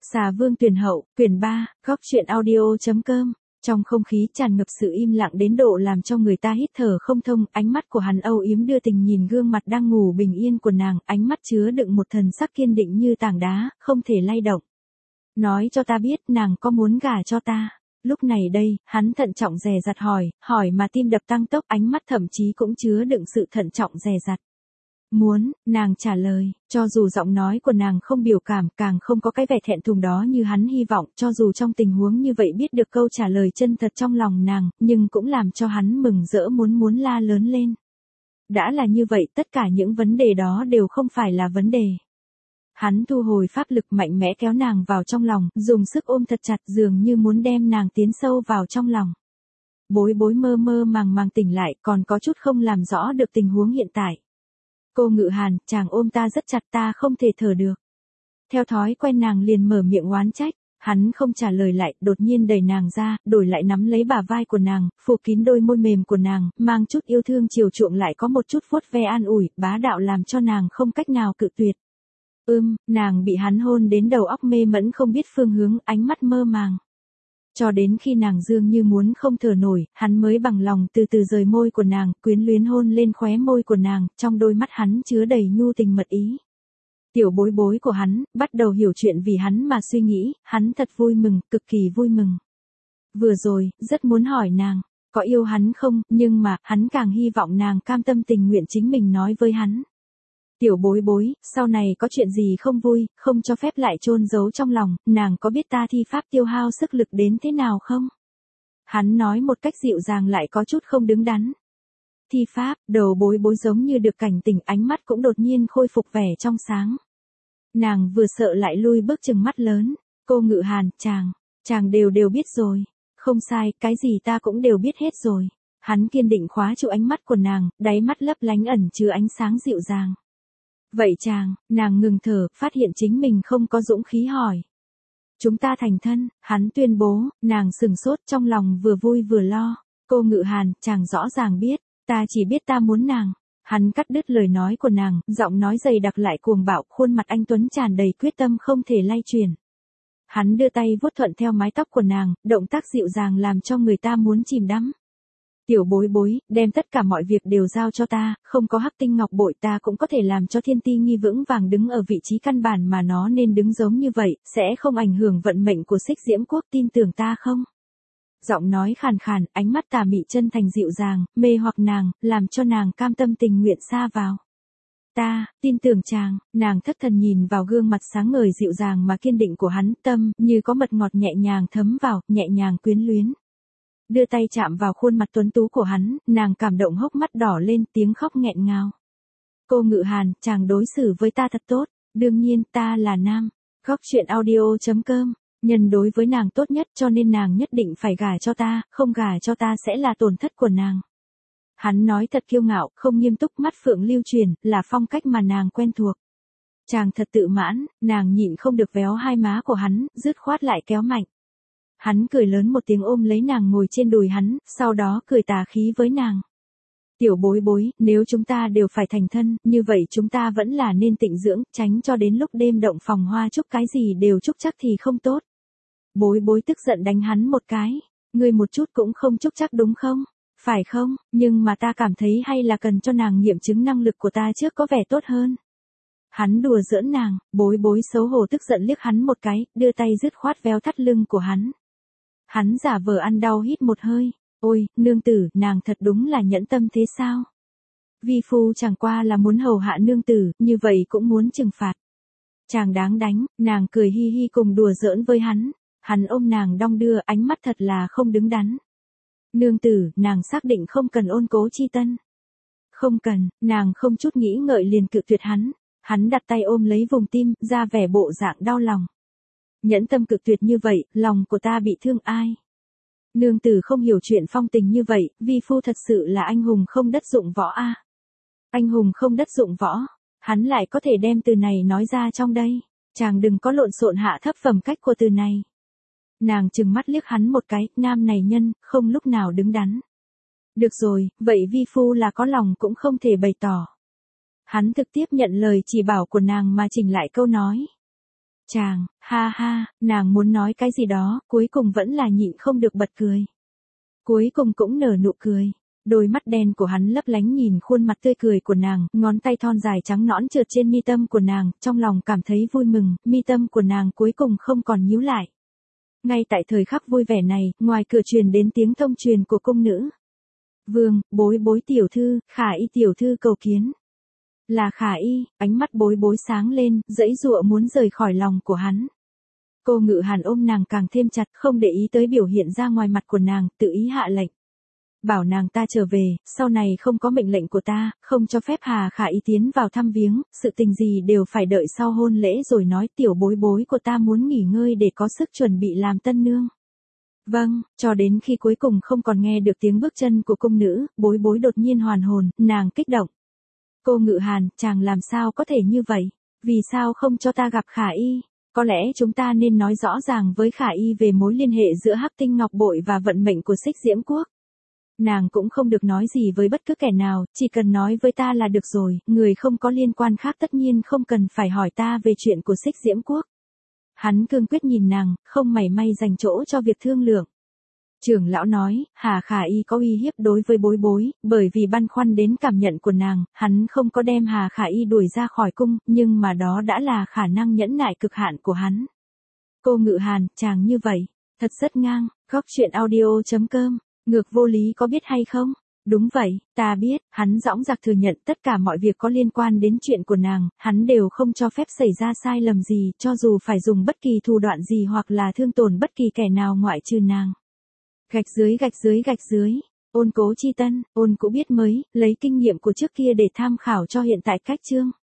Xà Vương Tuyển Hậu, quyển 3, góc truyện audio.com. Trong không khí tràn ngập sự im lặng đến độ làm cho người ta hít thở không thông, ánh mắt của hắn âu yếm đưa tình nhìn gương mặt đang ngủ bình yên của nàng, ánh mắt chứa đựng một thần sắc kiên định như tảng đá, không thể lay động. Nói cho ta biết nàng có muốn gả cho ta. Lúc này đây, hắn thận trọng dè dặt hỏi mà tim đập tăng tốc, ánh mắt thậm chí cũng chứa đựng sự thận trọng dè dặt. Muốn, nàng trả lời, cho dù giọng nói của nàng không biểu cảm, càng không có cái vẻ thẹn thùng đó như hắn hy vọng, cho dù trong tình huống như vậy biết được câu trả lời chân thật trong lòng nàng, nhưng cũng làm cho hắn mừng rỡ muốn la lớn lên. Đã là như vậy, tất cả những vấn đề đó đều không phải là vấn đề. Hắn thu hồi pháp lực mạnh mẽ kéo nàng vào trong lòng, dùng sức ôm thật chặt dường như muốn đem nàng tiến sâu vào trong lòng. Bối bối mơ mơ màng tỉnh lại, còn có chút không làm rõ được tình huống hiện tại. Cô Ngự Hàn, chàng ôm ta rất chặt, ta không thể thở được. Theo thói quen nàng liền mở miệng oán trách, hắn không trả lời lại, đột nhiên đẩy nàng ra, đổi lại nắm lấy bả vai của nàng, phủ kín đôi môi mềm của nàng, mang chút yêu thương chiều chuộng lại có một chút vuốt ve an ủi, bá đạo làm cho nàng không cách nào cự tuyệt. Nàng bị hắn hôn đến đầu óc mê mẫn không biết phương hướng, ánh mắt mơ màng. Cho đến khi nàng dường như muốn không thở nổi, hắn mới bằng lòng từ từ rời môi của nàng, quyến luyến hôn lên khóe môi của nàng, trong đôi mắt hắn chứa đầy nhu tình mật ý. Tiểu bối bối của hắn, bắt đầu hiểu chuyện vì hắn mà suy nghĩ, hắn thật vui mừng, cực kỳ vui mừng. Vừa rồi, rất muốn hỏi nàng, có yêu hắn không, nhưng mà, hắn càng hy vọng nàng cam tâm tình nguyện chính mình nói với hắn. Tiểu bối bối, sau này có chuyện gì không vui, không cho phép lại chôn giấu trong lòng, nàng có biết ta thi pháp tiêu hao sức lực đến thế nào không? Hắn nói một cách dịu dàng lại có chút không đứng đắn. Thi pháp, đầu bối bối giống như được cảnh tỉnh, ánh mắt cũng đột nhiên khôi phục vẻ trong sáng. Nàng vừa sợ lại lui bước chừng mắt lớn, cô Ngự Hàn, chàng đều biết rồi. Không sai, cái gì ta cũng đều biết hết rồi. Hắn kiên định khóa trụ ánh mắt của nàng, đáy mắt lấp lánh ẩn chứa ánh sáng dịu dàng. Vậy nàng ngừng thở, phát hiện chính mình không có dũng khí hỏi. Chúng ta thành thân, hắn tuyên bố, nàng sừng sốt trong lòng vừa vui vừa lo. Cô Ngự Hàn, chàng rõ ràng biết, ta chỉ biết ta muốn nàng. Hắn cắt đứt lời nói của nàng, giọng nói dày đặc lại cuồng bạo, khuôn mặt anh tuấn tràn đầy quyết tâm không thể lay chuyển. Hắn đưa tay vuốt thuận theo mái tóc của nàng, động tác dịu dàng làm cho người ta muốn chìm đắm. Tiểu bối bối, đem tất cả mọi việc đều giao cho ta, không có hắc tinh ngọc bội ta cũng có thể làm cho thiên ti nghi vững vàng đứng ở vị trí căn bản mà nó nên đứng giống như vậy, sẽ không ảnh hưởng vận mệnh của Xích Diễm Quốc, tin tưởng ta không? Giọng nói khàn khàn, ánh mắt tà mị chân thành dịu dàng, mê hoặc nàng, làm cho nàng cam tâm tình nguyện sa vào. Ta, tin tưởng chàng, nàng thất thần nhìn vào gương mặt sáng ngời dịu dàng mà kiên định của hắn, tâm, như có mật ngọt nhẹ nhàng thấm vào, nhẹ nhàng quyến luyến. Đưa tay chạm vào khuôn mặt tuấn tú của hắn, nàng cảm động hốc mắt đỏ lên, tiếng khóc nghẹn ngào. Cô Ngự Hàn, chàng đối xử với ta thật tốt, đương nhiên ta là nam. Góc truyện audio.com, nhân đối với nàng tốt nhất cho nên nàng nhất định phải gả cho ta, không gả cho ta sẽ là tổn thất của nàng. Hắn nói thật kiêu ngạo, không nghiêm túc, mắt phượng lưu truyền, là phong cách mà nàng quen thuộc. Chàng thật tự mãn, nàng nhịn không được véo hai má của hắn, dứt khoát lại kéo mạnh. Hắn cười lớn một tiếng ôm lấy nàng ngồi trên đùi hắn, sau đó cười tà khí với nàng. Tiểu bối bối, nếu chúng ta đều phải thành thân, như vậy chúng ta vẫn là nên tịnh dưỡng, tránh cho đến lúc đêm động phòng hoa chúc cái gì đều chúc chắc thì không tốt. Bối bối tức giận đánh hắn một cái, ngươi một chút cũng không chúc chắc đúng không? Phải không, nhưng mà ta cảm thấy hay là cần cho nàng nghiệm chứng năng lực của ta trước có vẻ tốt hơn. Hắn đùa giỡn nàng, bối bối xấu hổ tức giận liếc hắn một cái, đưa tay dứt khoát véo thắt lưng của hắn. Hắn giả vờ ăn đau hít một hơi, ôi, nương tử, nàng thật đúng là nhẫn tâm thế sao? Vi phu chẳng qua là muốn hầu hạ nương tử, như vậy cũng muốn trừng phạt. Chàng đáng đánh, nàng cười hi hi cùng đùa giỡn với hắn, hắn ôm nàng đong đưa, ánh mắt thật là không đứng đắn. Nương tử, nàng xác định không cần ôn cố chi tân. Không cần, nàng không chút nghĩ ngợi liền cự tuyệt hắn đặt tay ôm lấy vùng tim, ra vẻ bộ dạng đau lòng. Nhẫn tâm cực tuyệt như vậy, lòng của ta bị thương ai? Nương tử không hiểu chuyện phong tình như vậy, vi phu thật sự là anh hùng không đất dụng võ a. Anh hùng không đất dụng võ, hắn lại có thể đem từ này nói ra trong đây. Chàng đừng có lộn xộn hạ thấp phẩm cách của từ này. Nàng trừng mắt liếc hắn một cái, nam này nhân, không lúc nào đứng đắn. Được rồi, vậy vi phu là có lòng cũng không thể bày tỏ. Hắn thực tiếp nhận lời chỉ bảo của nàng mà chỉnh lại câu nói. Chàng, ha ha, nàng muốn nói cái gì đó, cuối cùng vẫn là nhịn không được bật cười. Cuối cùng cũng nở nụ cười. Đôi mắt đen của hắn lấp lánh nhìn khuôn mặt tươi cười của nàng, ngón tay thon dài trắng nõn trượt trên mi tâm của nàng, trong lòng cảm thấy vui mừng, mi tâm của nàng cuối cùng không còn nhíu lại. Ngay tại thời khắc vui vẻ này, ngoài cửa truyền đến tiếng thông truyền của cung nữ. Vương, Bối Bối tiểu thư, Khả Y tiểu thư cầu kiến. Là Khả Y, ánh mắt Bối Bối sáng lên, giãy giụa muốn rời khỏi lòng của hắn. Cô Ngự Hàn ôm nàng càng thêm chặt, không để ý tới biểu hiện ra ngoài mặt của nàng, tự ý hạ lệnh. Bảo nàng ta trở về, sau này không có mệnh lệnh của ta, không cho phép Hà Khả Y tiến vào thăm viếng, sự tình gì đều phải đợi sau hôn lễ rồi nói tiểu Bối Bối của ta muốn nghỉ ngơi để có sức chuẩn bị làm tân nương. Vâng, cho đến khi cuối cùng không còn nghe được tiếng bước chân của cung nữ, Bối Bối đột nhiên hoàn hồn, nàng kích động. Cô Ngự Hàn, chàng làm sao có thể như vậy? Vì sao không cho ta gặp Khả Y? Có lẽ chúng ta nên nói rõ ràng với Khả Y về mối liên hệ giữa Hắc Tinh Ngọc Bội và vận mệnh của Xích Diễm Quốc. Nàng cũng không được nói gì với bất cứ kẻ nào, chỉ cần nói với ta là được rồi, người không có liên quan khác tất nhiên không cần phải hỏi ta về chuyện của Xích Diễm Quốc. Hắn cương quyết nhìn nàng, không mảy may dành chỗ cho việc thương lượng. Trưởng lão nói, Hà Khả Y có uy hiếp đối với Bối Bối, bởi vì băn khoăn đến cảm nhận của nàng, hắn không có đem Hà Khả Y đuổi ra khỏi cung, nhưng mà đó đã là khả năng nhẫn nại cực hạn của hắn. Cô Ngự Hàn, chàng như vậy, thật rất ngang, góc chuyện audio.com, ngược vô lý có biết hay không? Đúng vậy, ta biết, hắn dõng dạc thừa nhận tất cả mọi việc có liên quan đến chuyện của nàng, hắn đều không cho phép xảy ra sai lầm gì, cho dù phải dùng bất kỳ thủ đoạn gì hoặc là thương tổn bất kỳ kẻ nào ngoại trừ nàng. Gạch dưới, Ôn Cố Chi Tân, ôn cũ biết mới, lấy kinh nghiệm của trước kia để tham khảo cho hiện tại cách chương.